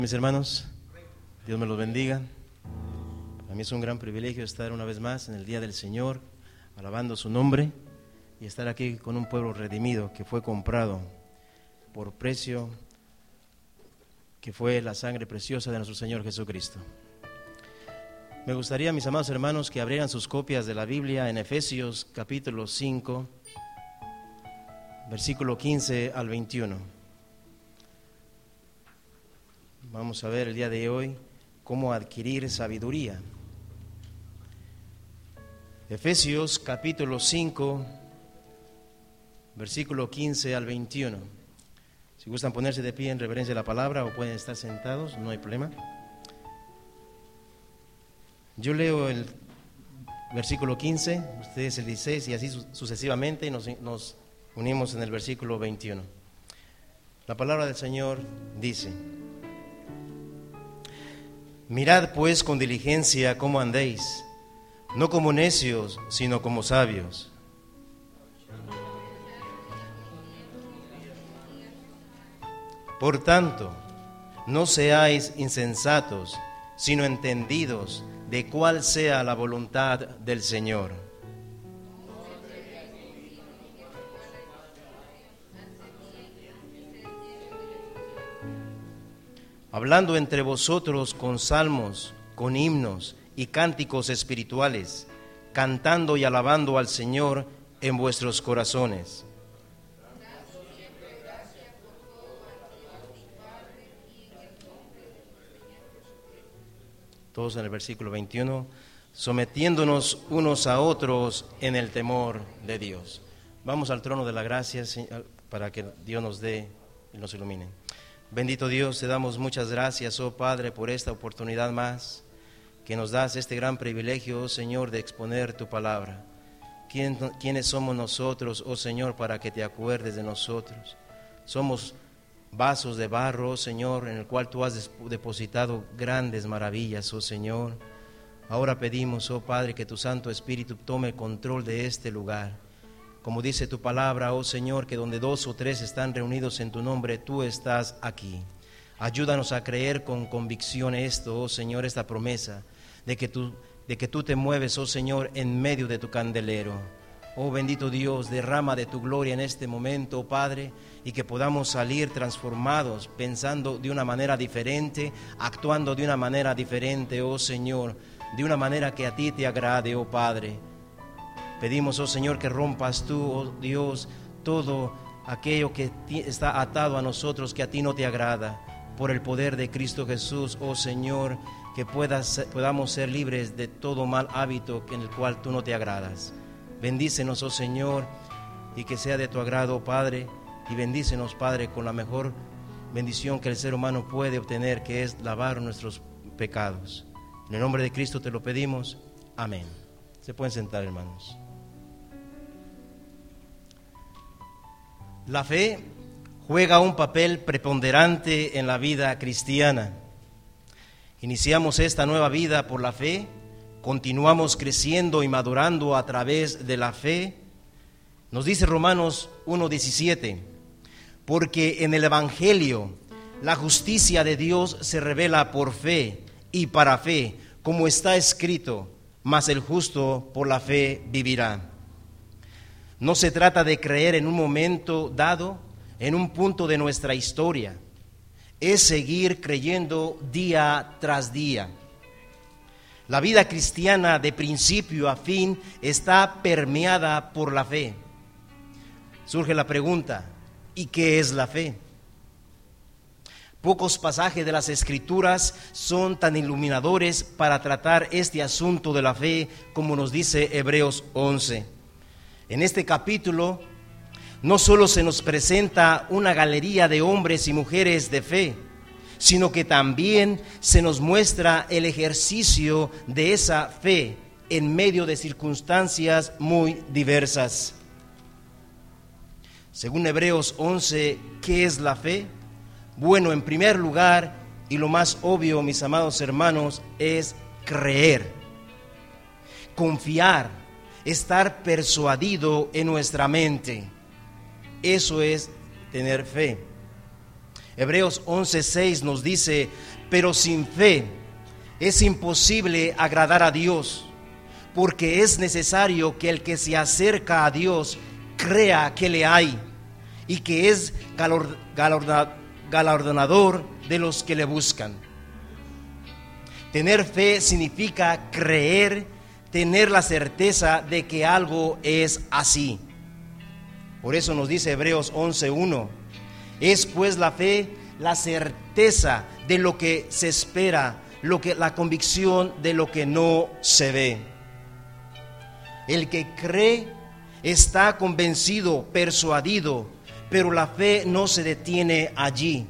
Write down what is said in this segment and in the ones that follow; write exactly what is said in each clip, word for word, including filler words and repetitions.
Mis hermanos, Dios me los bendiga. Para mí es un gran privilegio estar una vez más en el Día del Señor, alabando su nombre y estar aquí con un pueblo redimido que fue comprado por precio, que fue la sangre preciosa de nuestro Señor Jesucristo. Me gustaría, mis amados hermanos, que abrieran sus copias de la Biblia en Efesios capítulo cinco, versículo quince al veintiuno. Vamos a ver el día de hoy cómo adquirir sabiduría. Efesios capítulo cinco, versículo quince al veintiuno. Si gustan ponerse de pie en reverencia a la palabra o pueden estar sentados, no hay problema. Yo leo el versículo quince, ustedes el dieciséis y así sucesivamente, y nos, nos unimos en el versículo veintiuno. La palabra del Señor dice: Mirad pues con diligencia cómo andéis, no como necios, sino como sabios. Por tanto, no seáis insensatos, sino entendidos de cuál sea la voluntad del Señor. Hablando entre vosotros con salmos, con himnos y cánticos espirituales, cantando y alabando al Señor en vuestros corazones. Todos en el versículo veintiuno, sometiéndonos unos a otros en el temor de Dios. Vamos al trono de la gracia para que Dios nos dé y nos ilumine. Bendito Dios, te damos muchas gracias, oh Padre, por esta oportunidad más que nos das, este gran privilegio, oh Señor, de exponer tu palabra. ¿Quién, ¿Quiénes somos nosotros, oh Señor, para que te acuerdes de nosotros? Somos vasos de barro, oh Señor, en el cual tú has depositado grandes maravillas, oh Señor. Ahora pedimos, oh Padre, que tu Santo Espíritu tome control de este lugar. Como dice tu palabra, oh Señor, que donde dos o tres están reunidos en tu nombre, tú estás aquí. Ayúdanos a creer con convicción esto, oh Señor, esta promesa de que tú, de que tú te mueves, oh Señor, en medio de tu candelero. Oh bendito Dios, derrama de tu gloria en este momento, oh Padre, y que podamos salir transformados, pensando de una manera diferente, actuando de una manera diferente, oh Señor, de una manera que a ti te agrade, oh Padre. Pedimos, oh Señor, que rompas tú, oh Dios, todo aquello que está atado a nosotros, que a ti no te agrada, por el poder de Cristo Jesús, oh Señor, que puedas, podamos ser libres de todo mal hábito en el cual tú no te agradas. Bendícenos, oh Señor, y que sea de tu agrado, Padre, y bendícenos, Padre, con la mejor bendición que el ser humano puede obtener, que es lavar nuestros pecados. En el nombre de Cristo te lo pedimos. Amén. Se pueden sentar, hermanos. La fe juega un papel preponderante en la vida cristiana. Iniciamos esta nueva vida por la fe, continuamos creciendo y madurando a través de la fe. Nos dice Romanos uno diecisiete, porque en el Evangelio la justicia de Dios se revela por fe y para fe, como está escrito, mas el justo por la fe vivirá. No se trata de creer en un momento dado, en un punto de nuestra historia. Es seguir creyendo día tras día. La vida cristiana de principio a fin está permeada por la fe. Surge la pregunta, ¿y qué es la fe? Pocos pasajes de las Escrituras son tan iluminadores para tratar este asunto de la fe como nos dice Hebreos once. En este capítulo no solo se nos presenta una galería de hombres y mujeres de fe, sino que también se nos muestra el ejercicio de esa fe en medio de circunstancias muy diversas. Según Hebreos once, ¿qué es la fe? Bueno, en primer lugar, y lo más obvio, mis amados hermanos, es creer, confiar, estar persuadido en nuestra mente. Eso es tener fe. Hebreos once seis nos dice: pero sin fe es imposible agradar a Dios, porque es necesario que el que se acerca a Dios crea que le hay y que es galardonador de los que le buscan. Tener fe significa creer, tener la certeza de que algo es así. Por eso nos dice Hebreos once uno: es pues la fe la certeza de lo que se espera, lo que, la convicción de lo que no se ve. El que cree está convencido, persuadido, pero la fe no se detiene allí.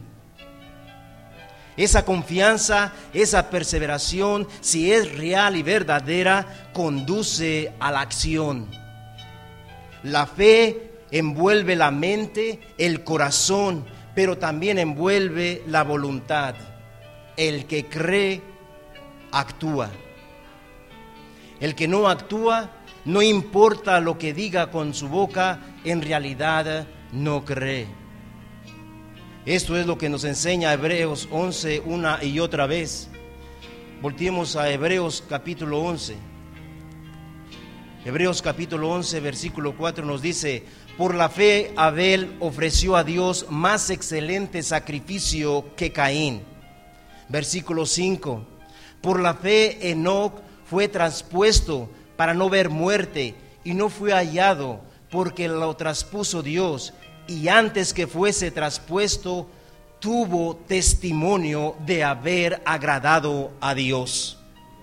Esa confianza, esa perseveración, si es real y verdadera, conduce a la acción. La fe envuelve la mente, el corazón, pero también envuelve la voluntad. El que cree, actúa. El que no actúa, no importa lo que diga con su boca, en realidad no cree. Esto es lo que nos enseña Hebreos once una y otra vez. Volteemos a Hebreos capítulo once. Hebreos capítulo once, versículo cuatro nos dice: por la fe Abel ofreció a Dios más excelente sacrificio que Caín. Versículo cinco: por la fe Enoc fue traspuesto para no ver muerte, y no fue hallado, porque lo traspuso Dios, y antes que fuese traspuesto, tuvo testimonio de haber agradado a Dios.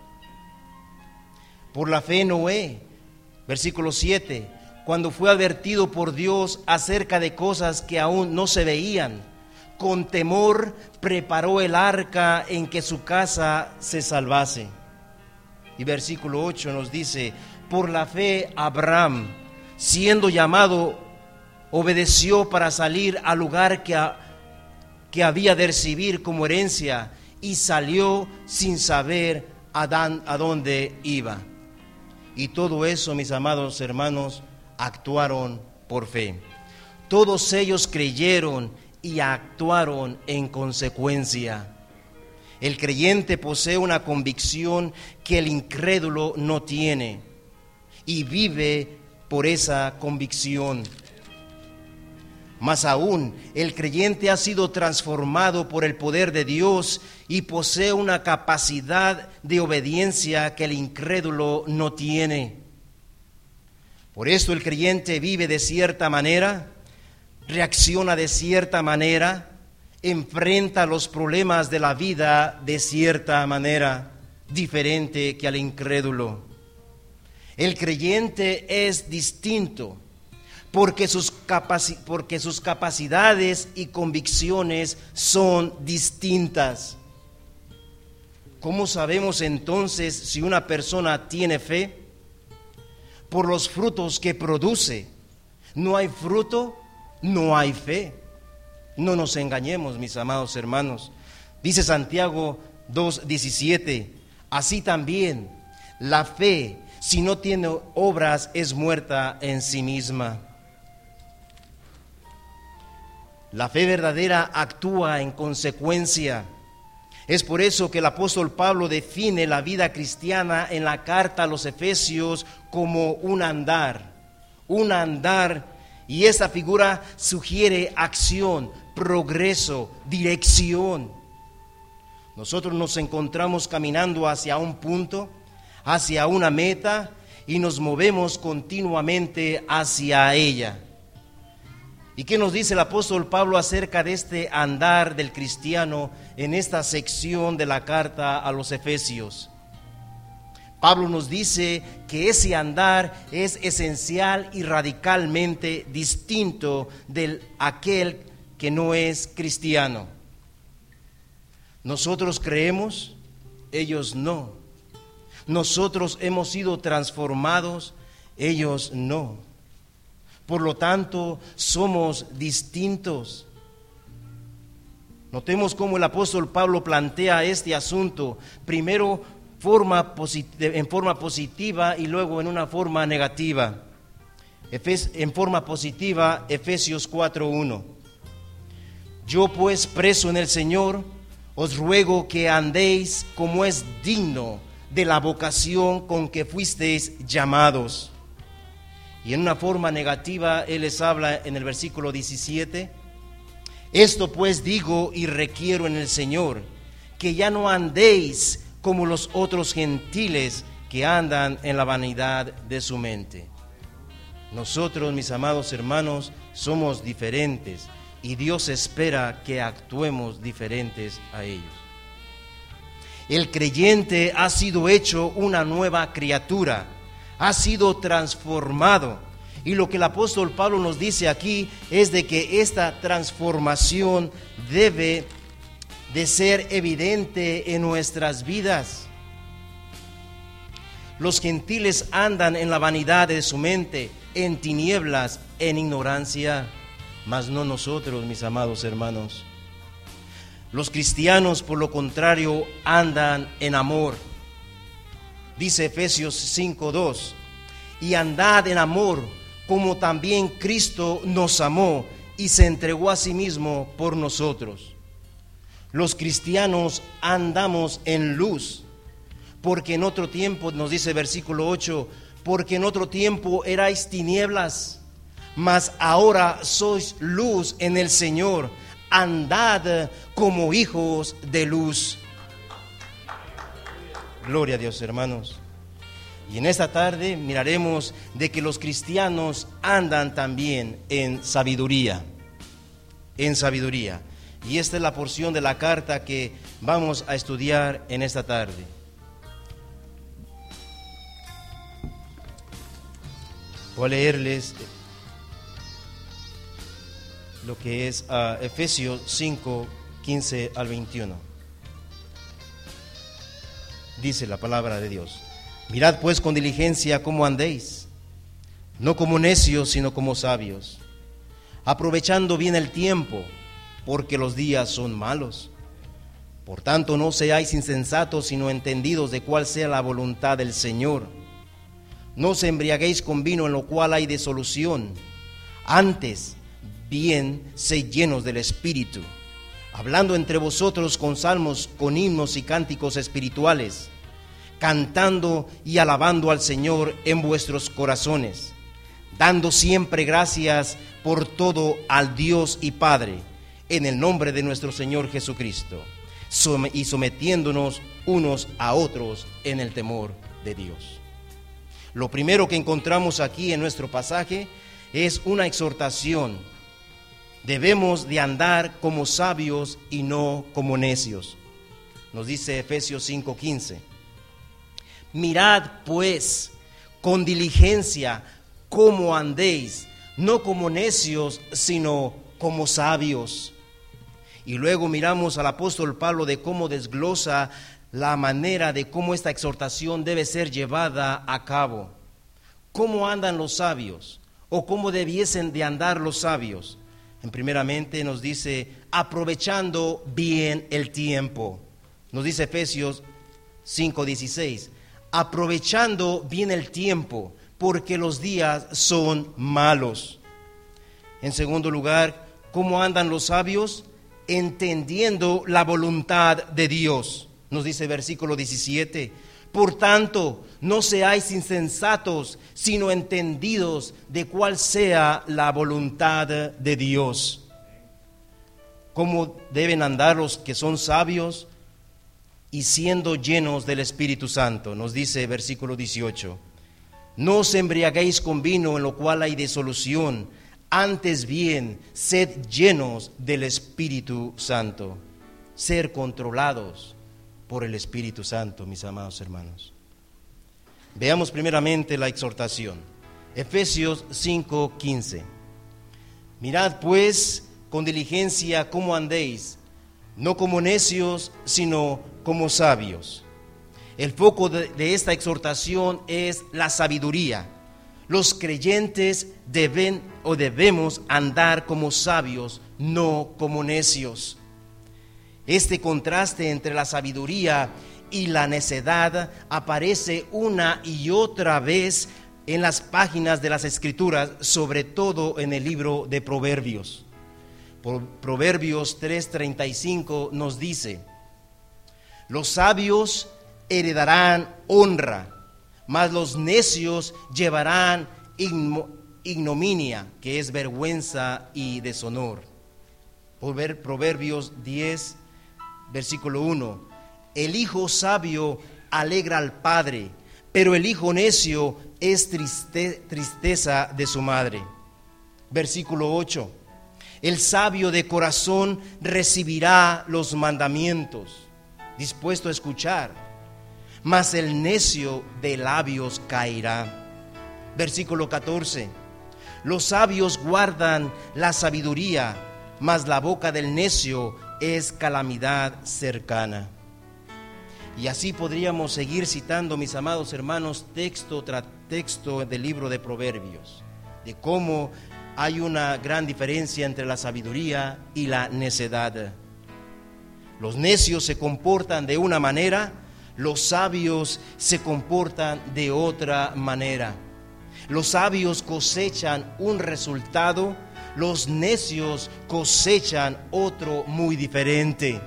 Por la fe Noé, versículo siete, cuando fue advertido por Dios acerca de cosas que aún no se veían, con temor preparó el arca en que su casa se salvase. Y versículo ocho nos dice: por la fe Abraham, siendo llamado, obedeció para salir al lugar que, a, que había de recibir como herencia, y salió sin saber a, dan, a dónde iba. Y todo eso, mis amados hermanos, actuaron por fe. Todos ellos creyeron y actuaron en consecuencia. El creyente posee una convicción que el incrédulo no tiene, y vive por esa convicción. Más aún, el creyente ha sido transformado por el poder de Dios y posee una capacidad de obediencia que el incrédulo no tiene. Por esto el creyente vive de cierta manera, reacciona de cierta manera, enfrenta los problemas de la vida de cierta manera, diferente que al incrédulo. El creyente es distinto porque sus, capaci- porque sus capacidades y convicciones son distintas. ¿Cómo sabemos entonces si una persona tiene fe? Por los frutos que produce. No hay fruto, no hay fe. No nos engañemos, mis amados hermanos. Dice Santiago dos diecisiete: así también la fe, si no tiene obras, es muerta en sí misma. La fe verdadera actúa en consecuencia. Es por eso que el apóstol Pablo define la vida cristiana en la carta a los Efesios como un andar, un andar, y esta figura sugiere acción, progreso, dirección. Nosotros nos encontramos caminando hacia un punto, hacia una meta, y nos movemos continuamente hacia ella. ¿Y qué nos dice el apóstol Pablo acerca de este andar del cristiano en esta sección de la carta a los Efesios? Pablo nos dice que ese andar es esencial y radicalmente distinto de aquel que no es cristiano. Nosotros creemos, ellos no. Nosotros hemos sido transformados, ellos no. Por lo tanto, somos distintos. Notemos cómo el apóstol Pablo plantea este asunto, primero forma en forma positiva y luego en una forma negativa. En forma positiva, Efesios cuatro uno. Yo pues, preso en el Señor, os ruego que andéis como es digno de la vocación con que fuisteis llamados. Y en una forma negativa, Él les habla en el versículo diecisiete. Esto pues digo y requiero en el Señor, que ya no andéis como los otros gentiles que andan en la vanidad de su mente. Nosotros, mis amados hermanos, somos diferentes y Dios espera que actuemos diferentes a ellos. El creyente ha sido hecho una nueva criatura, ha sido transformado. Y lo que el apóstol Pablo nos dice aquí es de que esta transformación debe de ser evidente en nuestras vidas. Los gentiles andan en la vanidad de su mente, en tinieblas, en ignorancia, mas no nosotros, mis amados hermanos. Los cristianos, por lo contrario, andan en amor. Dice Efesios cinco dos, y andad en amor, como también Cristo nos amó y se entregó a sí mismo por nosotros. Los cristianos andamos en luz, porque en otro tiempo, nos dice versículo ocho, porque en otro tiempo erais tinieblas, mas ahora sois luz en el Señor. Andad como hijos de luz. Gloria a Dios, hermanos. Y en esta tarde miraremos de que los cristianos andan también en sabiduría, en sabiduría. Y esta es la porción de la carta que vamos a estudiar en esta tarde. Voy a leerles lo que es uh, Efesios cinco, quince al veintiuno. Dice la palabra de Dios: mirad pues con diligencia cómo andéis, no como necios, sino como sabios, aprovechando bien el tiempo, porque los días son malos. Por tanto, no seáis insensatos, sino entendidos de cuál sea la voluntad del Señor. No os embriaguéis con vino, en lo cual hay disolución. Antes, bien, sed llenos del Espíritu, hablando entre vosotros con salmos, con himnos y cánticos espirituales, cantando y alabando al Señor en vuestros corazones, dando siempre gracias por todo al Dios y Padre, en el nombre de nuestro Señor Jesucristo, y sometiéndonos unos a otros en el temor de Dios. Lo primero que encontramos aquí en nuestro pasaje es una exhortación. Debemos de andar como sabios y no como necios. Nos dice Efesios cinco quince. Mirad pues con diligencia cómo andéis, no como necios, sino como sabios. Y luego miramos al apóstol Pablo de cómo desglosa la manera de cómo esta exhortación debe ser llevada a cabo. ¿Cómo andan los sabios? ¿O cómo debiesen de andar los sabios? En primeramente nos dice, aprovechando bien el tiempo. Nos dice Efesios cinco dieciséis, aprovechando bien el tiempo, porque los días son malos. En segundo lugar, ¿cómo andan los sabios? Entendiendo la voluntad de Dios. Nos dice versículo diecisiete, por tanto, no seáis insensatos, sino entendidos de cuál sea la voluntad de Dios. ¿Cómo deben andar los que son sabios? Y siendo llenos del Espíritu Santo. Nos dice versículo dieciocho, no os embriaguéis con vino, en lo cual hay disolución, antes bien, sed llenos del Espíritu Santo. Ser controlados por el Espíritu Santo, mis amados hermanos. Veamos primeramente la exhortación. Efesios cinco quince. Mirad pues con diligencia cómo andéis, no como necios, sino como sabios. El foco de, de esta exhortación es la sabiduría. Los creyentes deben o debemos andar como sabios, no como necios. Este contraste entre la sabiduría y la necedad aparece una y otra vez en las páginas de las Escrituras, sobre todo en el libro de Proverbios. Proverbios tres treinta y cinco nos dice: los sabios heredarán honra, mas los necios llevarán ignominia, que es vergüenza y deshonor. Proverbios diez, versículo uno: el hijo sabio alegra al padre, pero el hijo necio es triste, tristeza de su madre. Versículo ocho: el sabio de corazón recibirá los mandamientos, dispuesto a escuchar, mas el necio de labios caerá. Versículo catorce: los sabios guardan la sabiduría, mas la boca del necio es calamidad cercana. Y así podríamos seguir citando, mis amados hermanos, texto tras texto del libro de Proverbios, de cómo hay una gran diferencia entre la sabiduría y la necedad. Los necios se comportan de una manera, los sabios se comportan de otra manera. Los sabios cosechan un resultado, los necios cosechan otro muy diferente.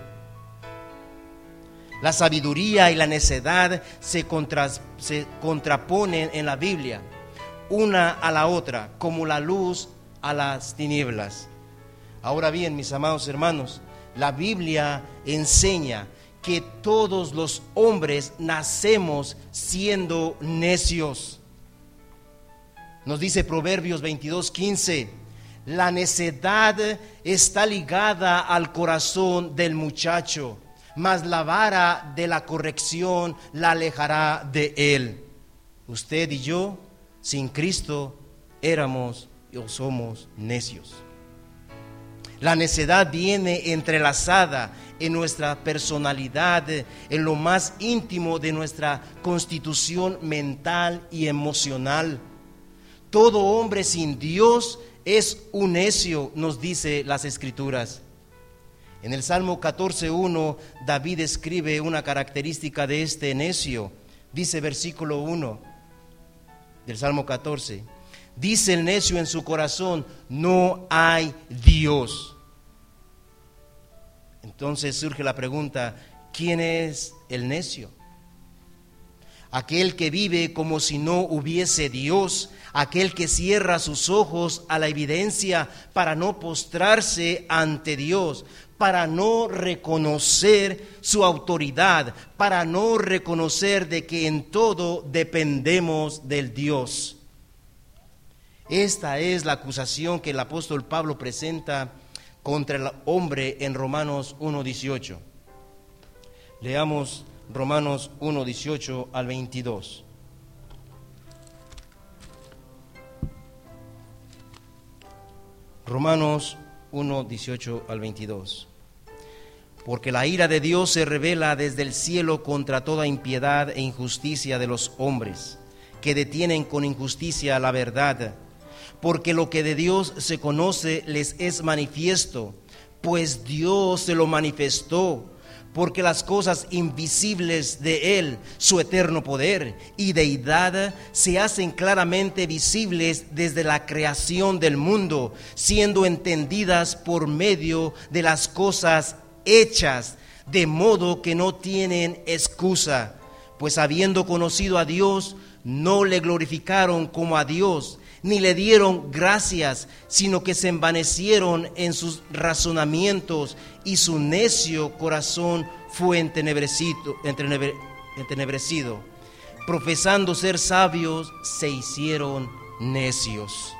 La sabiduría y la necedad se, contra, se contraponen en la Biblia, una a la otra, como la luz a las tinieblas. Ahora bien, mis amados hermanos, la Biblia enseña que todos los hombres nacemos siendo necios. Nos dice Proverbios veintidós quince: la necedad está ligada al corazón del muchacho, mas la vara de la corrección la alejará de él. Usted y yo, sin Cristo, éramos o somos necios. La necedad viene entrelazada en nuestra personalidad, en lo más íntimo de nuestra constitución mental y emocional. Todo hombre sin Dios es un necio, nos dice las Escrituras. En el Salmo catorce uno, David escribe una característica de este necio. Dice versículo uno del Salmo catorce: dice el necio en su corazón, no hay Dios. Entonces surge la pregunta, ¿quién es el necio? Aquel que vive como si no hubiese Dios, aquel que cierra sus ojos a la evidencia para no postrarse ante Dios, para no reconocer su autoridad, para no reconocer de que en todo dependemos del Dios. Esta es la acusación que el apóstol Pablo presenta contra el hombre en Romanos uno dieciocho. Leamos Romanos uno dieciocho al veintidós. Romanos uno dieciocho al veintidós. Porque la ira de Dios se revela desde el cielo contra toda impiedad e injusticia de los hombres, que detienen con injusticia la verdad. Porque lo que de Dios se conoce les es manifiesto, pues Dios se lo manifestó. Porque las cosas invisibles de Él, su eterno poder y deidad, se hacen claramente visibles desde la creación del mundo, siendo entendidas por medio de las cosas hechas, de modo que no tienen excusa. Pues habiendo conocido a Dios, no le glorificaron como a Dios, ni le dieron gracias, sino que se envanecieron en sus razonamientos, y su necio corazón fue entenebrecido, entenebrecido. Profesando ser sabios, se hicieron necios.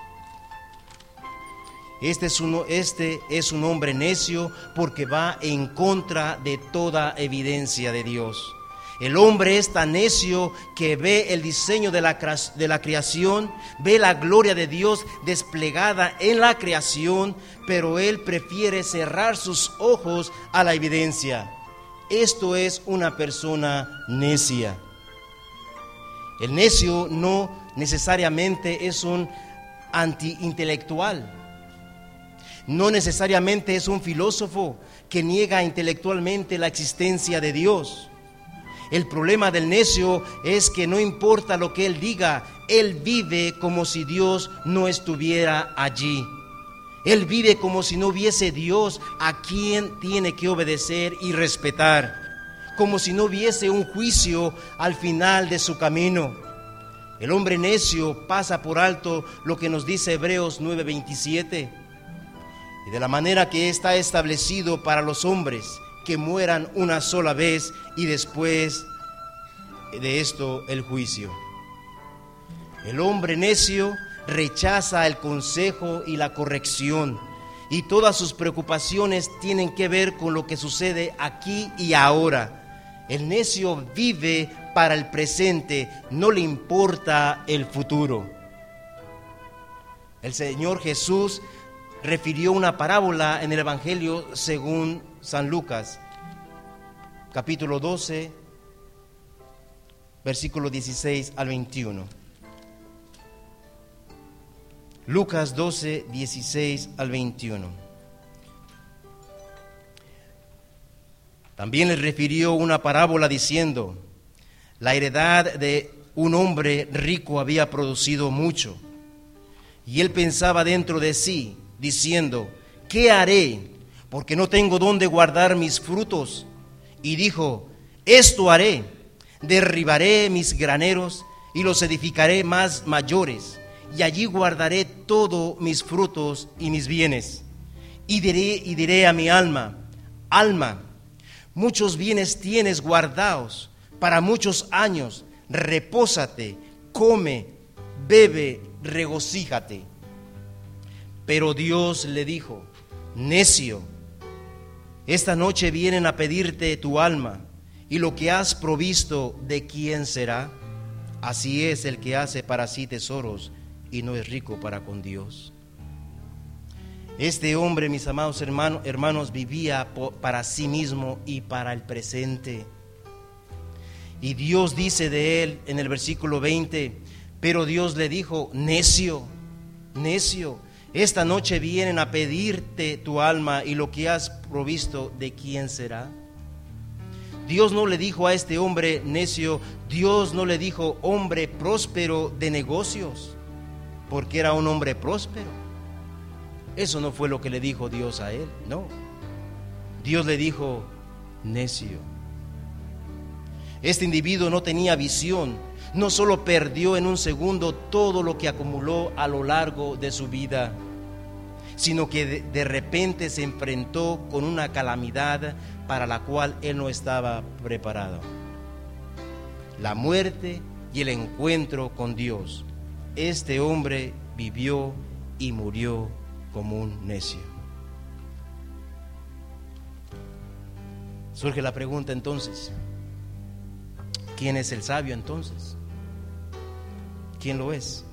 Este es, un, este es un hombre necio porque va en contra de toda evidencia de Dios. El hombre es tan necio que ve el diseño de la, de la creación, ve la gloria de Dios desplegada en la creación, pero él prefiere cerrar sus ojos a la evidencia. Esto es una persona necia. El necio no necesariamente es un antiintelectual. No necesariamente es un filósofo que niega intelectualmente la existencia de Dios. El problema del necio es que no importa lo que él diga, él vive como si Dios no estuviera allí. Él vive como si no hubiese Dios a quien tiene que obedecer y respetar, como si no hubiese un juicio al final de su camino. El hombre necio pasa por alto lo que nos dice Hebreos nueve veintisiete. Y de la manera que está establecido para los hombres que mueran una sola vez y después de esto el juicio. El hombre necio rechaza el consejo y la corrección, y todas sus preocupaciones tienen que ver con lo que sucede aquí y ahora. El necio vive para el presente, no le importa el futuro. El Señor Jesús refirió una parábola en el Evangelio según San Lucas, capítulo doce, versículo dieciséis al veintiuno. Lucas doce, dieciséis al veintiuno. También les refirió una parábola diciendo: la heredad de un hombre rico había producido mucho, y él pensaba dentro de sí, diciendo: ¿qué haré? Porque no tengo dónde guardar mis frutos. Y dijo: esto haré, derribaré mis graneros y los edificaré más mayores, y allí guardaré todos mis frutos y mis bienes. Y diré, y diré a mi alma: alma, muchos bienes tienes guardados para muchos años, repósate, come, bebe, regocíjate. Pero Dios le dijo: necio, esta noche vienen a pedirte tu alma, y lo que has provisto, ¿de quién será? Así es el que hace para sí tesoros y no es rico para con Dios. Este hombre, mis amados hermanos, hermanos vivía para sí mismo y para el presente. Y Dios dice de él en el versículo veinte: pero Dios le dijo: necio, necio, esta noche vienen a pedirte tu alma, y lo que has provisto, ¿de quién será? Dios no le dijo a este hombre necio, Dios no le dijo hombre próspero de negocios, porque era un hombre próspero. Eso no fue lo que le dijo Dios a él, no. Dios le dijo: necio. Este individuo no tenía visión, no solo perdió en un segundo todo lo que acumuló a lo largo de su vida, sino que de, de repente se enfrentó con una calamidad para la cual él no estaba preparado: la muerte y el encuentro con Dios. Este hombre vivió y murió como un necio. Surge la pregunta entonces: ¿quién es el sabio entonces? ¿Quién lo es?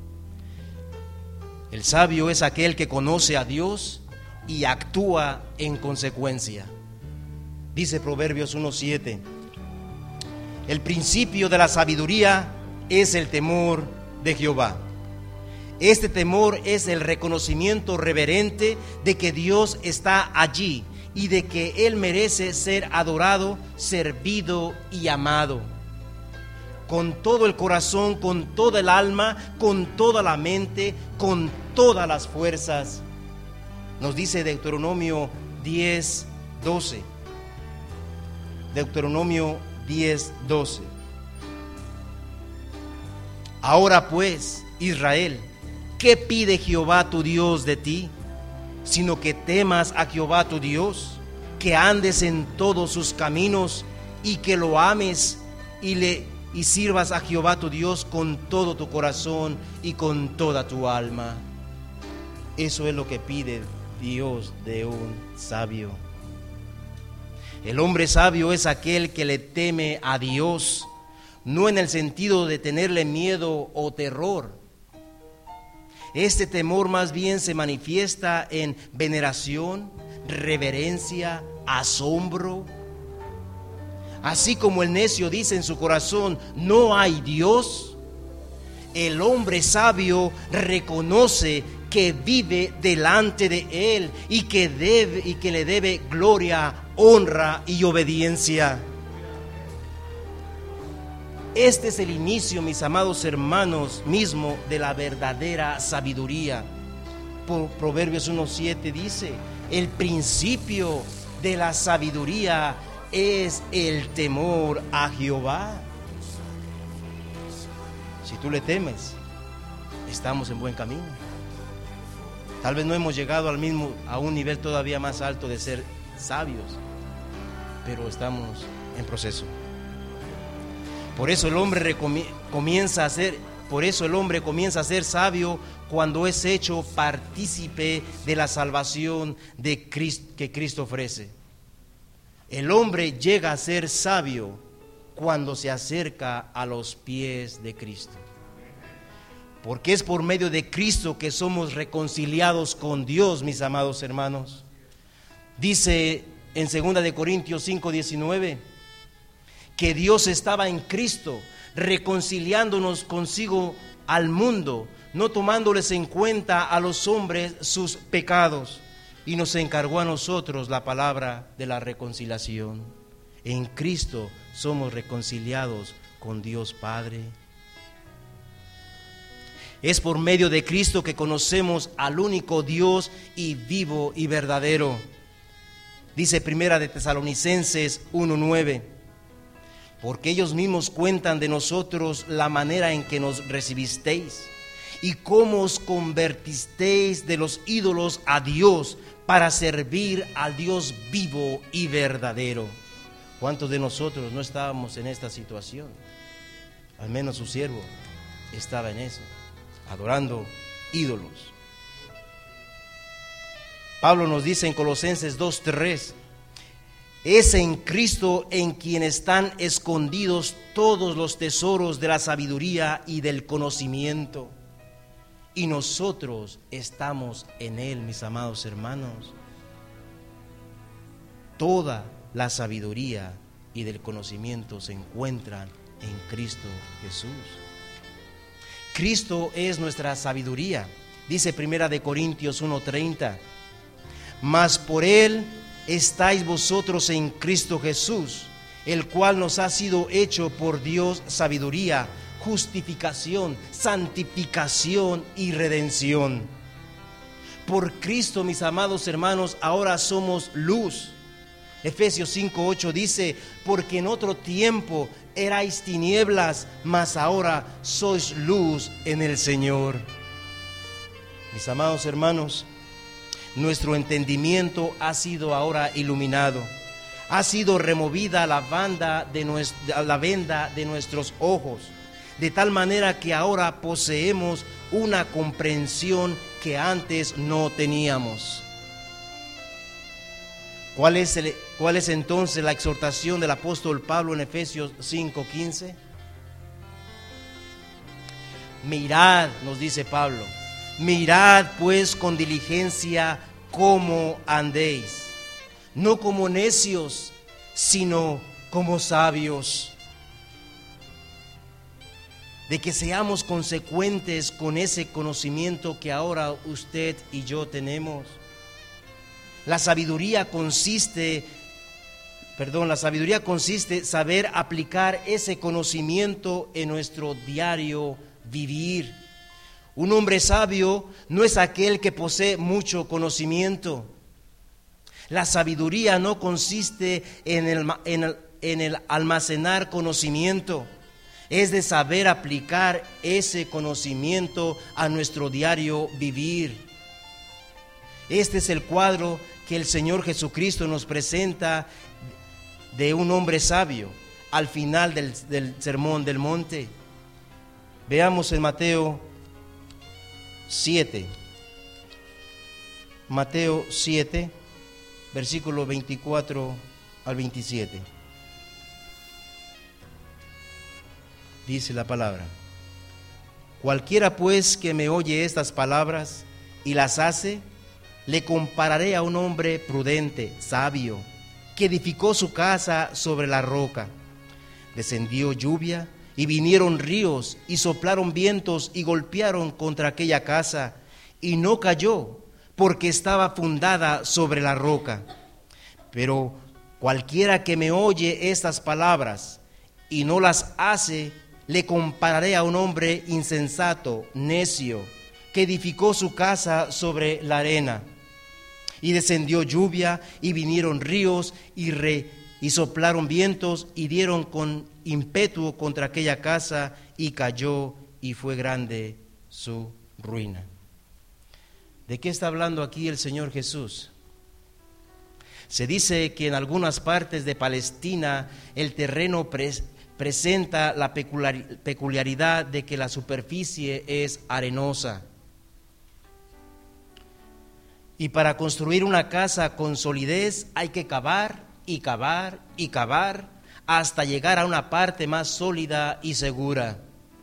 El sabio es aquel que conoce a Dios y actúa en consecuencia. Dice Proverbios uno siete: el principio de la sabiduría es el temor de Jehová. Este temor es el reconocimiento reverente de que Dios está allí y de que Él merece ser adorado, servido y amado. Con todo el corazón, con toda el alma, con toda la mente, con todas las fuerzas. Nos dice Deuteronomio diez doce. Deuteronomio diez doce. Ahora pues, Israel, ¿qué pide Jehová tu Dios de ti? Sino que temas a Jehová tu Dios, que andes en todos sus caminos y que lo ames y le y sirvas a Jehová tu Dios con todo tu corazón y con toda tu alma. Eso es lo que pide Dios de un sabio. El hombre sabio es aquel que le teme a Dios, no en el sentido de tenerle miedo o terror. Este temor más bien se manifiesta en veneración, reverencia, asombro. Así como el necio dice en su corazón: no hay Dios, el hombre sabio reconoce que vive delante de Él y que debe y que le debe gloria, honra y obediencia. Este es el inicio, mis amados hermanos, mismo de la verdadera sabiduría. Proverbios uno siete dice, el principio de la sabiduría es el temor a Jehová. Si tú le temes, estamos en buen camino. Tal vez no hemos llegado al mismo, a un nivel todavía más alto de ser sabios, pero estamos en proceso. Por eso el hombre comienza a ser, por eso el hombre comienza a ser sabio cuando es hecho partícipe de la salvación de Cristo, que Cristo ofrece. El hombre llega a ser sabio cuando se acerca a los pies de Cristo. Porque es por medio de Cristo que somos reconciliados con Dios, mis amados hermanos. Dice en segunda de Corintios cinco diecinueve que Dios estaba en Cristo reconciliándonos consigo al mundo, no tomándoles en cuenta a los hombres sus pecados, y nos encargó a nosotros la palabra de la reconciliación. En Cristo somos reconciliados con Dios Padre. Es por medio de Cristo que conocemos al único Dios y vivo y verdadero. Dice Primera de Tesalonicenses uno nueve, porque ellos mismos cuentan de nosotros la manera en que nos recibisteis y cómo os convertisteis de los ídolos a Dios para servir al Dios vivo y verdadero. ¿Cuántos de nosotros no estábamos en esta situación? Al menos su siervo estaba en eso, adorando ídolos. Pablo nos dice en Colosenses dos tres, es en Cristo en quien están escondidos todos los tesoros de la sabiduría y del conocimiento, y nosotros estamos en Él, mis amados hermanos. Toda la sabiduría y del conocimiento se encuentran en Cristo Jesús. Cristo es nuestra sabiduría. Dice Primera de Corintios uno treinta, mas por Él estáis vosotros en Cristo Jesús, el cual nos ha sido hecho por Dios sabiduría, justificación, santificación y redención. Por Cristo, mis amados hermanos, ahora somos luz. Efesios cinco ocho dice, porque en otro tiempo erais tinieblas, mas ahora sois luz en el Señor. Mis amados hermanos, nuestro entendimiento ha sido ahora iluminado. Ha sido removida la, banda de nuestra, la venda de nuestros ojos, de tal manera que ahora poseemos una comprensión que antes no teníamos. ¿Cuál es, el, ¿Cuál es entonces la exhortación del apóstol Pablo en Efesios cinco quince? Mirad, nos dice Pablo, mirad pues con diligencia cómo andéis, no como necios, sino como sabios. De que seamos consecuentes con ese conocimiento que ahora usted y yo tenemos. La sabiduría consiste, perdón, la sabiduría consiste en saber aplicar ese conocimiento en nuestro diario vivir. Un hombre sabio no es aquel que posee mucho conocimiento. La sabiduría no consiste en el, en el, en el almacenar conocimiento, es de saber aplicar ese conocimiento a nuestro diario vivir. Este es el cuadro que el Señor Jesucristo nos presenta de un hombre sabio al final del, del Sermón del Monte. Veamos en Mateo siete, Mateo siete, versículo veinticuatro al veintisiete. Dice la palabra: cualquiera pues que me oye estas palabras y las hace, le compararé a un hombre prudente, sabio, que edificó su casa sobre la roca. Descendió lluvia y vinieron ríos y soplaron vientos y golpearon contra aquella casa, y no cayó, porque estaba fundada sobre la roca. Pero cualquiera que me oye estas palabras y no las hace, le compararé a un hombre insensato, necio, que edificó su casa sobre la arena. Y descendió lluvia, y vinieron ríos, y, re, y soplaron vientos, y dieron con ímpetu contra aquella casa, y cayó, y fue grande su ruina. ¿De qué está hablando aquí el Señor Jesús? Se dice que en algunas partes de Palestina el terreno pre- presenta la peculiar, peculiaridad de que la superficie es arenosa. Y para construir una casa con solidez hay que cavar y cavar y cavar hasta llegar a una parte más sólida y segura.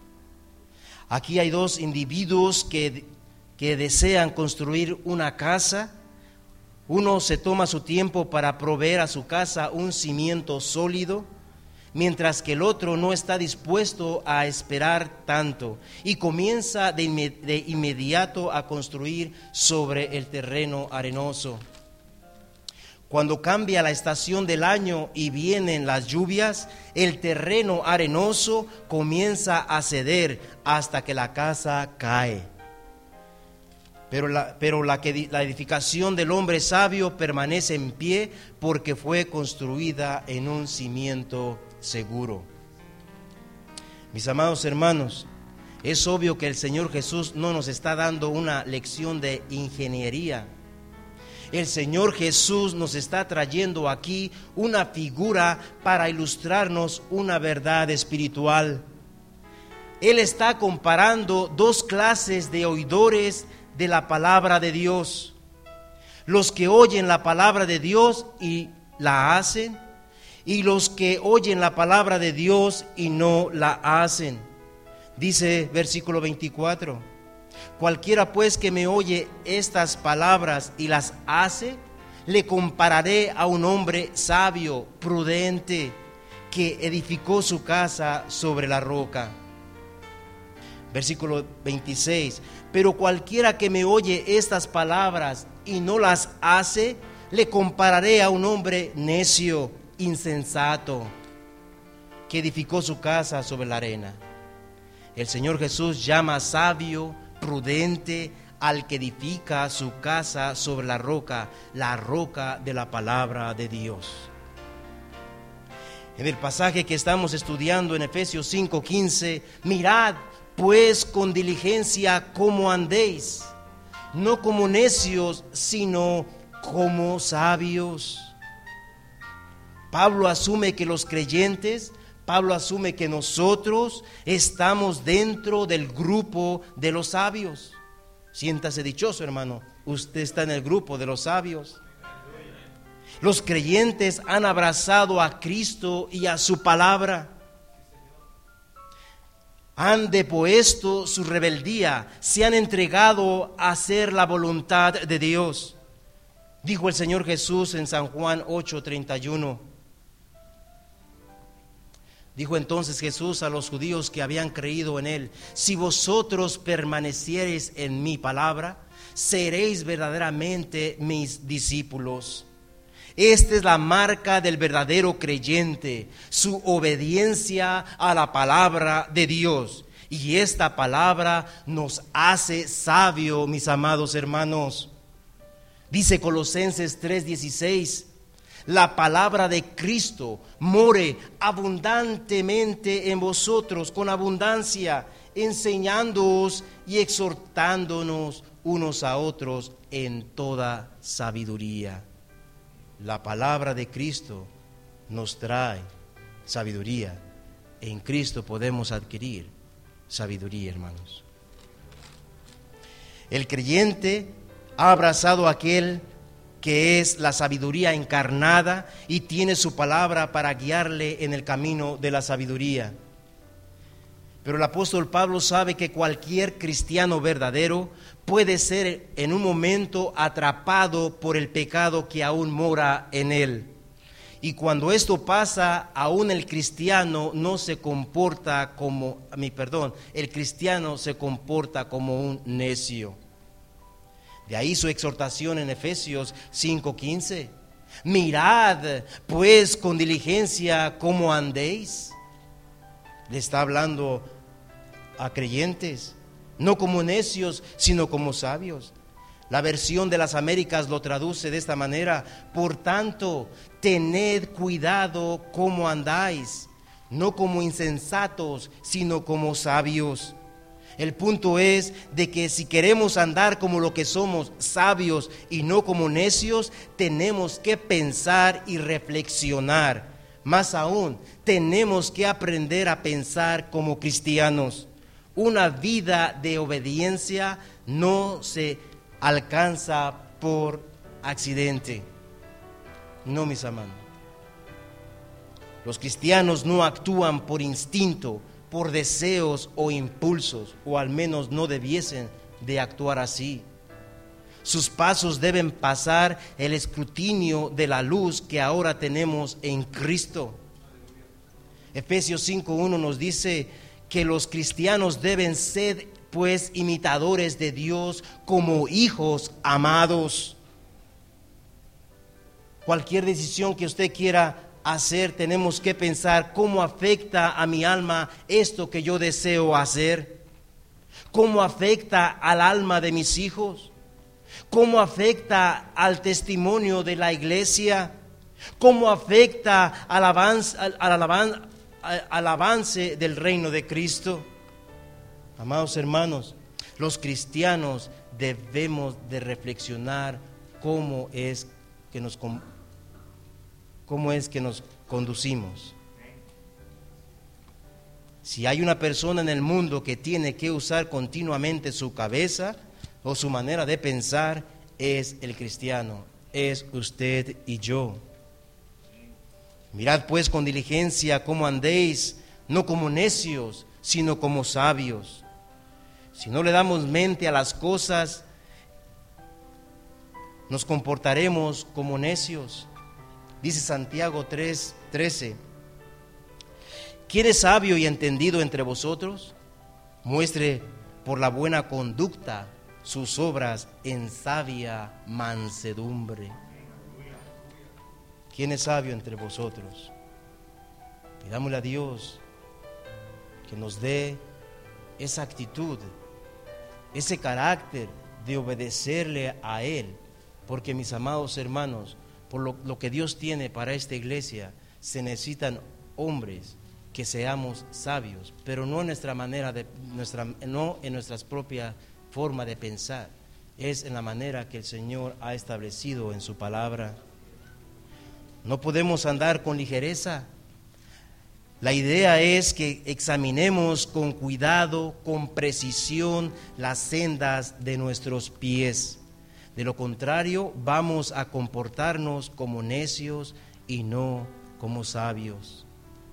Aquí hay dos individuos que, que desean construir una casa. Uno se toma su tiempo para proveer a su casa un cimiento sólido, mientras que el otro no está dispuesto a esperar tanto y comienza de, inmed- de inmediato a construir sobre el terreno arenoso. Cuando cambia la estación del año y vienen las lluvias, el terreno arenoso comienza a ceder hasta que la casa cae. Pero la, pero la, que, la edificación del hombre sabio permanece en pie porque fue construida en un cimiento seguro. Mis amados hermanos, es obvio que el Señor Jesús no nos está dando una lección de ingeniería. El Señor Jesús nos está trayendo aquí una figura para ilustrarnos una verdad espiritual. Él está comparando dos clases de oidores de la palabra de Dios: los que oyen la palabra de Dios y la hacen, y los que oyen la palabra de Dios y no la hacen. Dice versículo veinticuatro: cualquiera pues que me oye estas palabras y las hace, le compararé a un hombre sabio, prudente, que edificó su casa sobre la roca. Versículo veintiséis: pero cualquiera que me oye estas palabras y no las hace, le compararé a un hombre necio, insensato, que edificó su casa sobre la arena. El Señor Jesús llama sabio, prudente al que edifica su casa sobre la roca, la roca de la palabra de Dios. En el pasaje que estamos estudiando en Efesios cinco quince, mirad pues con diligencia cómo andéis, no como necios, sino como sabios. Pablo asume que los creyentes, Pablo asume que nosotros estamos dentro del grupo de los sabios. Siéntase dichoso, hermano, usted está en el grupo de los sabios. Los creyentes han abrazado a Cristo y a su palabra. Han depuesto su rebeldía, se han entregado a hacer la voluntad de Dios. Dijo el Señor Jesús en San Juan ocho treinta y uno. Dijo entonces Jesús a los judíos que habían creído en Él: si vosotros permaneciereis en mi palabra, seréis verdaderamente mis discípulos. Esta es la marca del verdadero creyente, su obediencia a la palabra de Dios. Y esta palabra nos hace sabio, mis amados hermanos. Dice Colosenses tres dieciséis: la palabra de Cristo more abundantemente en vosotros con abundancia, enseñándoos y exhortándonos unos a otros en toda sabiduría. La palabra de Cristo nos trae sabiduría. En Cristo podemos adquirir sabiduría, hermanos. El creyente ha abrazado a aquel que es la sabiduría encarnada y tiene su palabra para guiarle en el camino de la sabiduría. Pero el apóstol Pablo sabe que cualquier cristiano verdadero puede ser en un momento atrapado por el pecado que aún mora en él. Y cuando esto pasa, aún el cristiano no se comporta como, mi perdón, el cristiano se comporta como un necio. De ahí su exhortación en Efesios cinco quince. Mirad pues con diligencia cómo andéis. Le está hablando a creyentes. no como necios, sino como sabios. La versión de las Américas lo traduce de esta manera: por tanto, tened cuidado cómo andáis, no como insensatos, sino como sabios. El punto es de que si queremos andar como lo que somos, sabios y no como necios, tenemos que pensar y reflexionar. Más aún, tenemos que aprender a pensar como cristianos. Una vida de obediencia no se alcanza por accidente. No, mis hermanos. Los cristianos no actúan por instinto, por deseos o impulsos, o al menos no debiesen de actuar así. Sus pasos deben pasar el escrutinio de la luz que ahora tenemos en Cristo. Efesios cinco uno nos dice que los cristianos deben ser pues imitadores de Dios como hijos amados. Cualquier decisión que usted quiera hacer, tenemos que pensar cómo afecta a mi alma esto que yo deseo hacer, cómo afecta al alma de mis hijos, cómo afecta al testimonio de la iglesia, cómo afecta al avance, al, al, avance, al avance del reino de Cristo. Amados hermanos, los cristianos debemos de reflexionar cómo es que nos cómo es que nos conducimos. Si hay una persona en el mundo que tiene que usar continuamente su cabeza o su manera de pensar, es el cristiano, es usted y yo. Mirad pues con diligencia cómo andéis, no como necios, sino como sabios. Si no le damos mente a las cosas, nos comportaremos como necios. Dice Santiago tres trece: ¿quién es sabio y entendido entre vosotros? Muestre por la buena conducta sus obras en sabia mansedumbre. ¿Quién es sabio entre vosotros? Pidámosle a Dios que nos dé esa actitud, ese carácter de obedecerle a Él, porque mis amados hermanos, por lo, lo que Dios tiene para esta iglesia, se necesitan hombres que seamos sabios, pero no en nuestra manera de nuestra, no en nuestra propia forma de pensar, es en la manera que el Señor ha establecido en su palabra. No podemos andar con ligereza. La idea es que examinemos con cuidado, con precisión, las sendas de nuestros pies. De lo contrario, vamos a comportarnos como necios y no como sabios.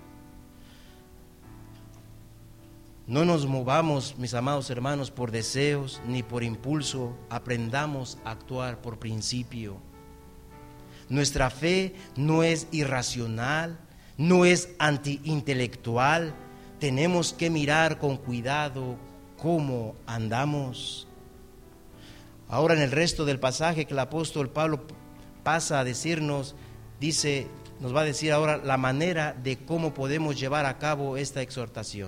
No nos movamos, mis amados hermanos, por deseos ni por impulso. Aprendamos a actuar por principio. Nuestra fe no es irracional, no es antiintelectual. Tenemos que mirar con cuidado cómo andamos. Ahora, en el resto del pasaje que el apóstol Pablo pasa a decirnos, dice, nos va a decir ahora la manera de cómo podemos llevar a cabo esta exhortación.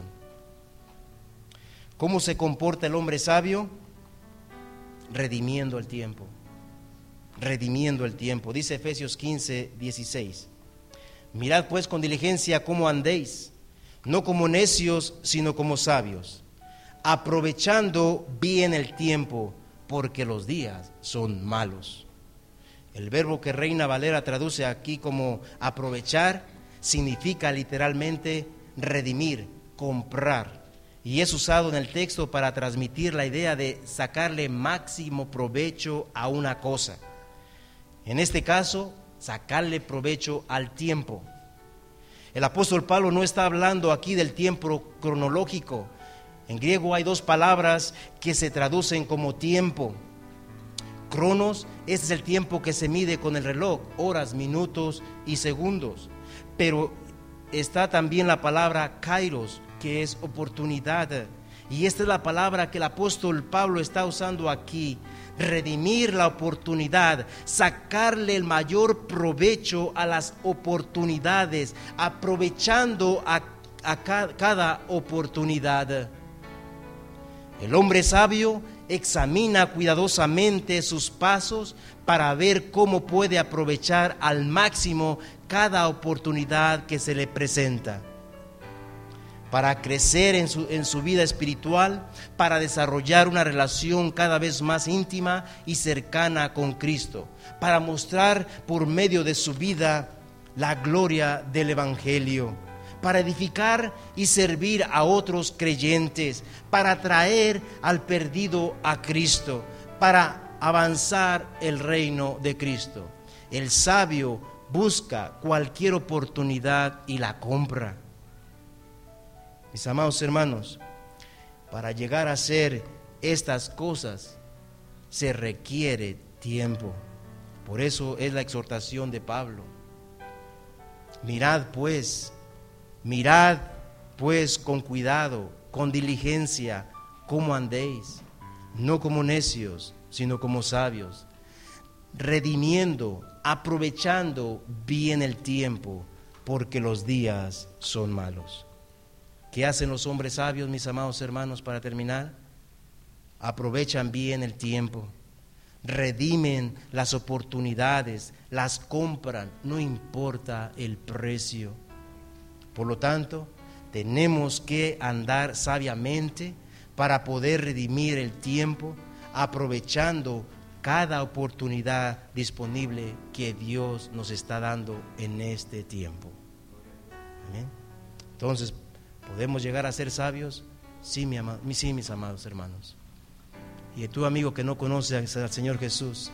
¿Cómo se comporta el hombre sabio? Redimiendo el tiempo. Redimiendo el tiempo. Dice Efesios quince, dieciséis. Mirad pues con diligencia cómo andéis, no como necios, sino como sabios, aprovechando bien el tiempo, porque los días son malos. El verbo que Reina Valera traduce aquí como aprovechar significa literalmente redimir, comprar, y es usado en el texto para transmitir la idea de sacarle máximo provecho a una cosa. En este caso, sacarle provecho al tiempo. El apóstol Pablo no está hablando aquí del tiempo cronológico. En griego hay dos palabras que se traducen como tiempo. Cronos, ese es el tiempo que se mide con el reloj, horas, minutos y segundos. Pero está también la palabra kairos, que es oportunidad. Y esta es la palabra que el apóstol Pablo está usando aquí. Redimir la oportunidad, sacarle el mayor provecho a las oportunidades, aprovechando a, a ca, cada oportunidad. El hombre sabio examina cuidadosamente sus pasos para ver cómo puede aprovechar al máximo cada oportunidad que se le presenta, para crecer en su, en su vida espiritual, para desarrollar una relación cada vez más íntima y cercana con Cristo, para mostrar por medio de su vida la gloria del Evangelio, para edificar y servir a otros creyentes, para traer al perdido a Cristo, para avanzar el reino de Cristo. El sabio busca cualquier oportunidad y la compra. Mis amados hermanos, para llegar a hacer estas cosas se requiere tiempo. Por eso es la exhortación de Pablo. Mirad pues, mirad pues con cuidado, con diligencia, cómo andéis, no como necios, sino como sabios, redimiendo, aprovechando bien el tiempo, porque los días son malos. ¿Qué hacen los hombres sabios, mis amados hermanos, para terminar? Aprovechan bien el tiempo, redimen las oportunidades, las compran, no importa el precio. Por lo tanto, tenemos que andar sabiamente para poder redimir el tiempo, aprovechando cada oportunidad disponible que Dios nos está dando en este tiempo. ¿Amén? Entonces, ¿podemos llegar a ser sabios? Sí, mi ama, sí, mis amados hermanos. Y tú, amigo, que no conoces al Señor Jesús,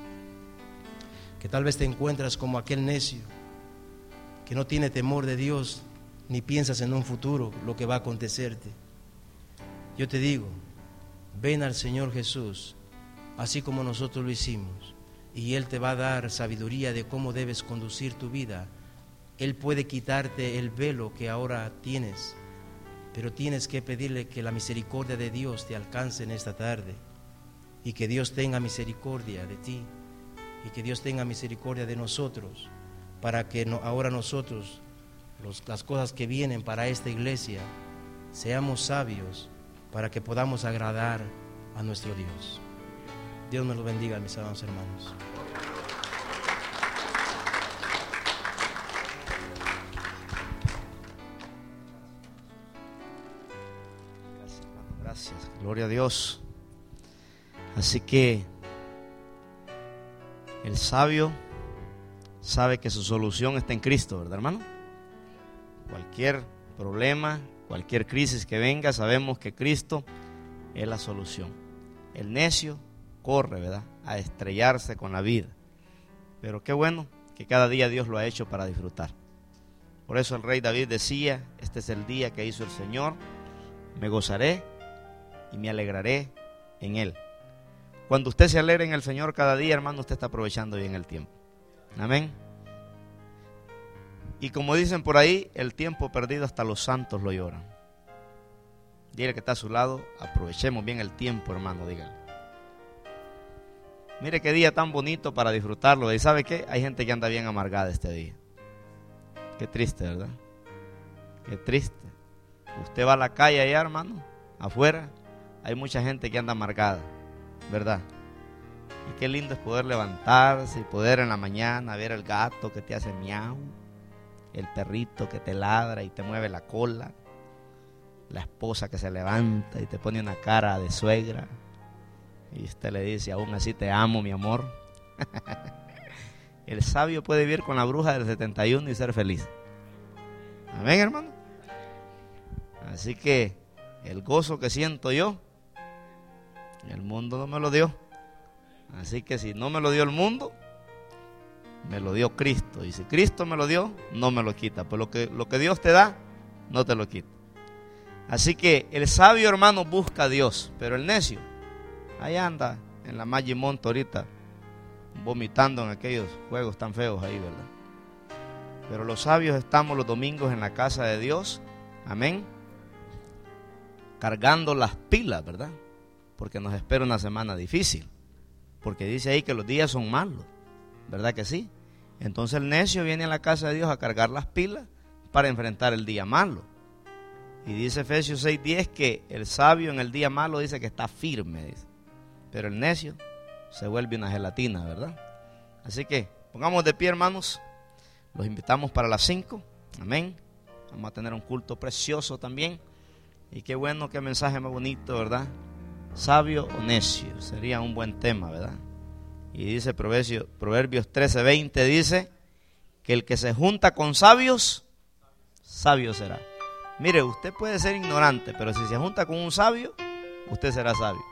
que tal vez te encuentras como aquel necio, que no tiene temor de Dios, ni piensas en un futuro, lo que va a acontecerte. Yo te digo, ven al Señor Jesús, así como nosotros lo hicimos, y Él te va a dar sabiduría de cómo debes conducir tu vida. Él puede quitarte el velo que ahora tienes, pero tienes que pedirle que la misericordia de Dios te alcance en esta tarde, y que Dios tenga misericordia de ti, y que Dios tenga misericordia de nosotros, para que no, ahora nosotros, los, las cosas que vienen para esta iglesia, seamos sabios, para que podamos agradar a nuestro Dios. Dios me lo bendiga, mis amados hermanos. Gracias, gloria a Dios. Así que el sabio sabe que su solución está en Cristo, ¿verdad, hermano? Cualquier problema, cualquier crisis que venga, sabemos que Cristo es la solución. El necio corre, ¿verdad?, a estrellarse con la vida. Pero qué bueno que cada día Dios lo ha hecho para disfrutar. Por eso el rey David decía: este es el día que hizo el Señor, me gozaré y me alegraré en Él. Cuando usted se alegra en el Señor cada día, hermano, usted está aprovechando bien el tiempo. Amén. Y como dicen por ahí, el tiempo perdido hasta los santos lo lloran. Dile que está a su lado, aprovechemos bien el tiempo, hermano, dígale. Mire qué día tan bonito para disfrutarlo. ¿Y sabe qué? Hay gente que anda bien amargada este día. Qué triste, ¿verdad? Qué triste. Usted va a la calle allá, hermano, afuera, hay mucha gente que anda amargada, ¿verdad? Y qué lindo es poder levantarse y poder en la mañana ver el gato que te hace miau, el perrito que te ladra y te mueve la cola, la esposa que se levanta y te pone una cara de suegra y usted le dice: aún así te amo, mi amor. El sabio puede vivir con la bruja del setenta y uno y ser feliz. Amén, hermano. Así que el gozo que siento yo, el mundo no me lo dio. Así que si no me lo dio el mundo, me lo dio Cristo. Y si Cristo me lo dio, no me lo quita. Pues lo que, lo que Dios te da, no te lo quita. Así que el sabio, hermano, busca a Dios. Pero el necio, ahí anda en la Magic Monte ahorita, vomitando en aquellos juegos tan feos ahí, ¿verdad? Pero los sabios estamos los domingos en la casa de Dios. Amén. Cargando las pilas, ¿verdad? Porque nos espera una semana difícil. Porque dice ahí que los días son malos, ¿verdad que sí? Entonces el necio viene a la casa de Dios a cargar las pilas para enfrentar el día malo. Y dice Efesios seis diez que el sabio en el día malo dice que está firme, dice. Pero el necio se vuelve una gelatina, ¿verdad? Así que pongamos de pie, hermanos. Los invitamos para las cinco. Amén. Vamos a tener un culto precioso también. Y qué bueno, qué mensaje más bonito, ¿verdad? Sabio o necio, sería un buen tema, ¿verdad? Y dice Proverbios, Proverbios trece veinte, dice que el que se junta con sabios, sabio será. Mire, usted puede ser ignorante, pero si se junta con un sabio, usted será sabio.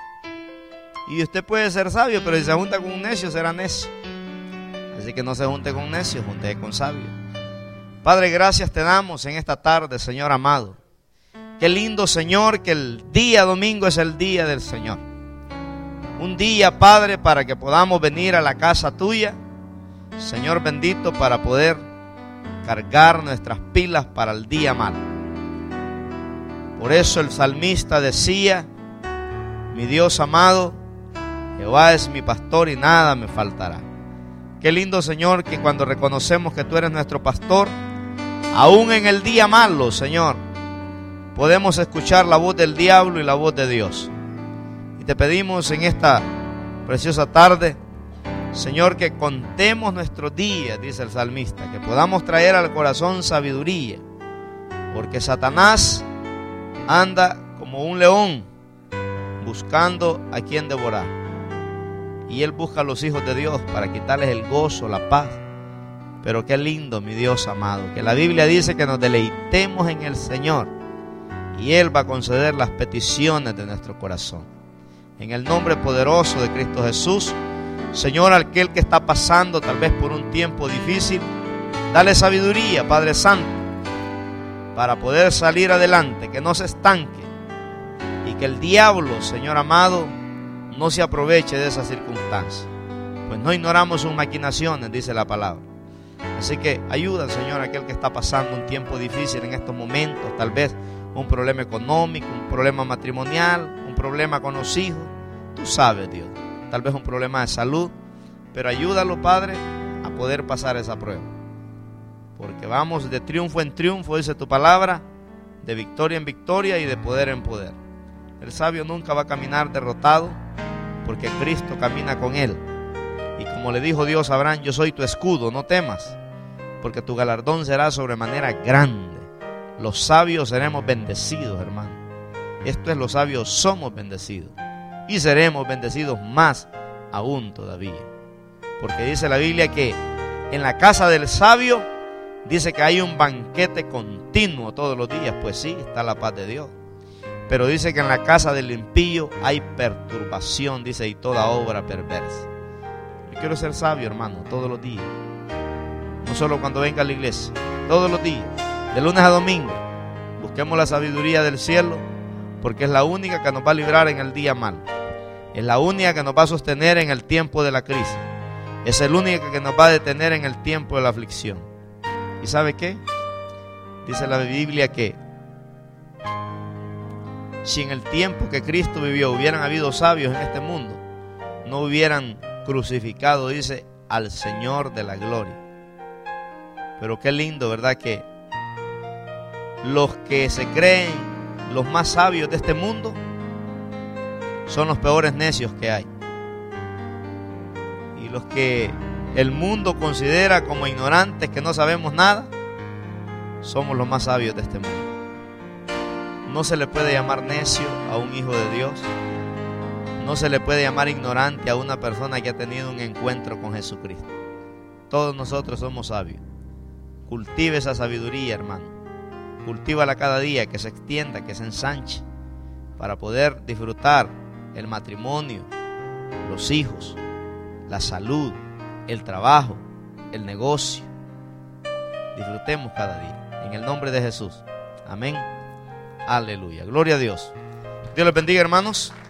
Y usted puede ser sabio, pero si se junta con un necio, será necio. Así que no se junte con necio, junte con sabio. Padre, gracias te damos en esta tarde, Señor amado. Qué lindo, Señor, que el día domingo es el día del Señor. Un día, Padre, para que podamos venir a la casa tuya, Señor bendito, para poder cargar nuestras pilas para el día malo. Por eso el salmista decía: mi Dios amado, Jehová es mi pastor y nada me faltará. Qué lindo, Señor, que cuando reconocemos que tú eres nuestro pastor, aún en el día malo, Señor, podemos escuchar la voz del diablo y la voz de Dios. Y te pedimos en esta preciosa tarde, Señor, que contemos nuestros días, dice el salmista, que podamos traer al corazón sabiduría, porque Satanás anda como un león buscando a quien devorar, y él busca a los hijos de Dios para quitarles el gozo, la paz. Pero qué lindo, mi Dios amado, que la Biblia dice que nos deleitemos en el Señor y Él va a conceder las peticiones de nuestro corazón. En el nombre poderoso de Cristo Jesús, Señor, aquel que está pasando tal vez por un tiempo difícil, dale sabiduría, Padre Santo, para poder salir adelante, que no se estanque y que el diablo, Señor amado, no se aproveche de esa circunstancia, pues no ignoramos sus maquinaciones, dice la palabra. Así que ayuda, Señor, a aquel que está pasando un tiempo difícil en estos momentos, tal vez un problema económico, un problema matrimonial, un problema con los hijos, tú sabes, Dios, tal vez un problema de salud, pero ayúdalo, Padre, a poder pasar esa prueba, porque vamos de triunfo en triunfo, dice tu palabra, de victoria en victoria y de poder en poder. El sabio nunca va a caminar derrotado, porque Cristo camina con él. Y como le dijo Dios a Abraham: yo soy tu escudo, no temas, porque tu galardón será sobremanera grande. Los sabios seremos bendecidos, hermano. Esto es, los sabios somos bendecidos y seremos bendecidos más aún todavía, porque dice la Biblia que en la casa del sabio dice que hay un banquete continuo todos los días. Pues sí, está la paz de Dios, pero dice que en la casa del impío hay perturbación, dice, y toda obra perversa. Yo quiero ser sabio, hermano, todos los días, no solo cuando venga a la iglesia, todos los días, de lunes a domingo. Busquemos la sabiduría del cielo, porque es la única que nos va a librar en el día malo, es la única que nos va a sostener en el tiempo de la crisis, es el único que nos va a detener en el tiempo de la aflicción. ¿Y sabe qué? Dice la Biblia que si en el tiempo que Cristo vivió hubieran habido sabios en este mundo, no hubieran crucificado, dice, al Señor de la gloria. Pero qué lindo, ¿verdad? Que los que se creen los más sabios de este mundo son los peores necios que hay. Y los que el mundo considera como ignorantes, que no sabemos nada, somos los más sabios de este mundo. No se le puede llamar necio a un hijo de Dios. No se le puede llamar ignorante a una persona que ha tenido un encuentro con Jesucristo. Todos nosotros somos sabios. Cultive esa sabiduría, hermano. Cultívala cada día, que se extienda, que se ensanche, para poder disfrutar el matrimonio, los hijos, la salud, el trabajo, el negocio. Disfrutemos cada día, en el nombre de Jesús. Amén. Aleluya. Gloria a Dios. Dios les bendiga, hermanos.